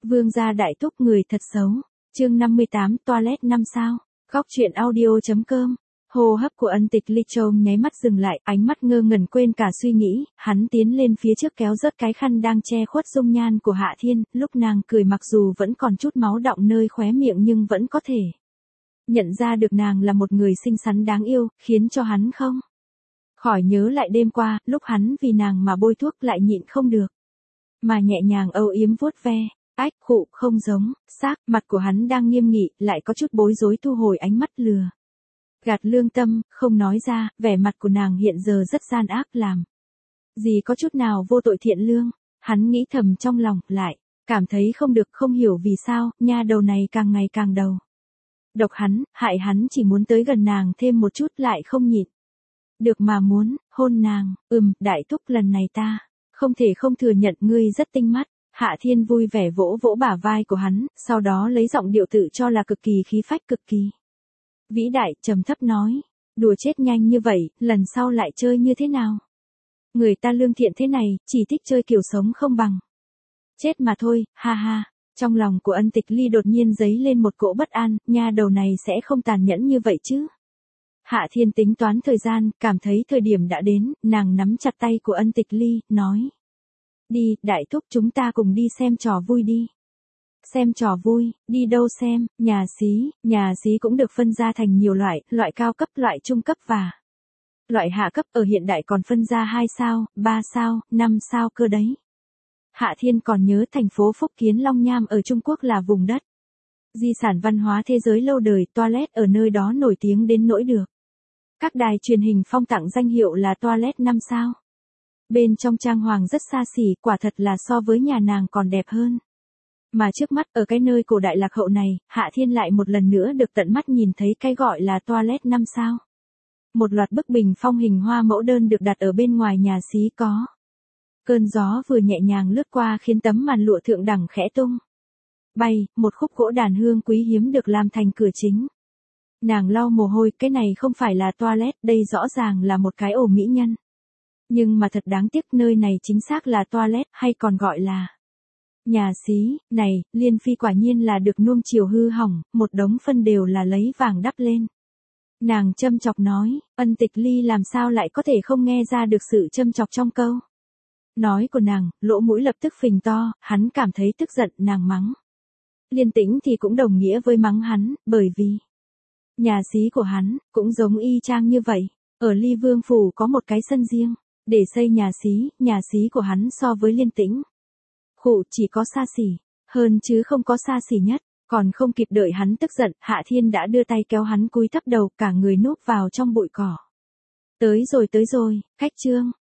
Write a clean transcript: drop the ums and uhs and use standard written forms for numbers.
Vương gia đại túc người thật xấu. Chương 58 toilet 5 sao. Góc truyện audio.com. Hô hấp của Ân Tịch Ly Châu nháy mắt dừng lại, ánh mắt ngơ ngẩn quên cả suy nghĩ, hắn tiến lên phía trước kéo rớt cái khăn đang che khuất dung nhan của Hạ Thiên, lúc nàng cười mặc dù vẫn còn chút máu đọng nơi khóe miệng nhưng vẫn có thể nhận ra được nàng là một người xinh xắn đáng yêu, khiến cho hắn không khỏi nhớ lại đêm qua, lúc hắn vì nàng mà bôi thuốc lại nhịn không được, mà nhẹ nhàng âu yếm vuốt ve. Ách khụ không giống, xác, mặt của hắn đang nghiêm nghị, lại có chút bối rối thu hồi ánh mắt lừa gạt lương tâm, không nói ra, vẻ mặt của nàng hiện giờ rất gian ác làm gì có chút nào vô tội thiện lương, hắn nghĩ thầm trong lòng, lại cảm thấy không được, không hiểu vì sao, nha đầu này càng ngày càng đầu độc hắn, hại hắn chỉ muốn tới gần nàng thêm một chút lại không nhịn được mà muốn hôn nàng. Đại thúc, lần này ta không thể không thừa nhận ngươi rất tinh mắt. Hạ Thiên vui vẻ vỗ vỗ bả vai của hắn, sau đó lấy giọng điệu tự cho là cực kỳ khí phách, cực kỳ vĩ đại, trầm thấp nói, đùa chết nhanh như vậy, lần sau lại chơi như thế nào? Người ta lương thiện thế này, chỉ thích chơi kiểu sống không bằng chết mà thôi, ha ha. Trong lòng của Ân Tịch Ly đột nhiên dấy lên một cỗ bất an, nha đầu này sẽ không tàn nhẫn như vậy chứ? Hạ Thiên tính toán thời gian, cảm thấy thời điểm đã đến, nàng nắm chặt tay của Ân Tịch Ly, nói. Đi, đại thúc, chúng ta cùng đi xem trò vui đi. Xem trò vui, đi đâu xem? Nhà xí cũng được phân ra thành nhiều loại, loại cao cấp, loại trung cấp và loại hạ cấp, ở hiện đại còn phân ra 2 sao, 3 sao, 5 sao cơ đấy. Hạ Thiên còn nhớ thành phố Phúc Kiến Long Nham ở Trung Quốc là vùng đất di sản văn hóa thế giới lâu đời, toilet ở nơi đó nổi tiếng đến nỗi được các đài truyền hình phong tặng danh hiệu là toilet 5 sao. Bên trong trang hoàng rất xa xỉ, quả thật là so với nhà nàng còn đẹp hơn. Mà trước mắt, ở cái nơi cổ đại lạc hậu này, Hạ Thiên lại một lần nữa được tận mắt nhìn thấy cái gọi là toilet 5 sao. Một loạt bức bình phong hình hoa mẫu đơn được đặt ở bên ngoài nhà xí có. Cơn gió vừa nhẹ nhàng lướt qua khiến tấm màn lụa thượng đẳng khẽ tung bay, một khúc gỗ đàn hương quý hiếm được làm thành cửa chính. Nàng lau mồ hôi, cái này không phải là toilet, đây rõ ràng là một cái ổ mỹ nhân. Nhưng mà thật đáng tiếc, nơi này chính xác là toilet, hay còn gọi là nhà xí. Này, Liên Phi quả nhiên là được nuông chiều hư hỏng, một đống phân đều là lấy vàng đắp lên. Nàng châm chọc nói, Ân Tịch Ly làm sao lại có thể không nghe ra được sự châm chọc trong câu nói của nàng, lỗ mũi lập tức phình to, hắn cảm thấy tức giận, nàng mắng Liên Tĩnh thì cũng đồng nghĩa với mắng hắn, bởi vì nhà xí của hắn cũng giống y chang như vậy. Ở Ly Vương phủ có một cái sân riêng để xây nhà xí của hắn so với Liên Tĩnh khụ chỉ có xa xỉ hơn chứ không có xa xỉ nhất. Còn không kịp đợi hắn tức giận, Hạ Thiên đã đưa tay kéo hắn cúi thấp đầu, cả người núp vào trong bụi cỏ. Tới rồi, khách trương.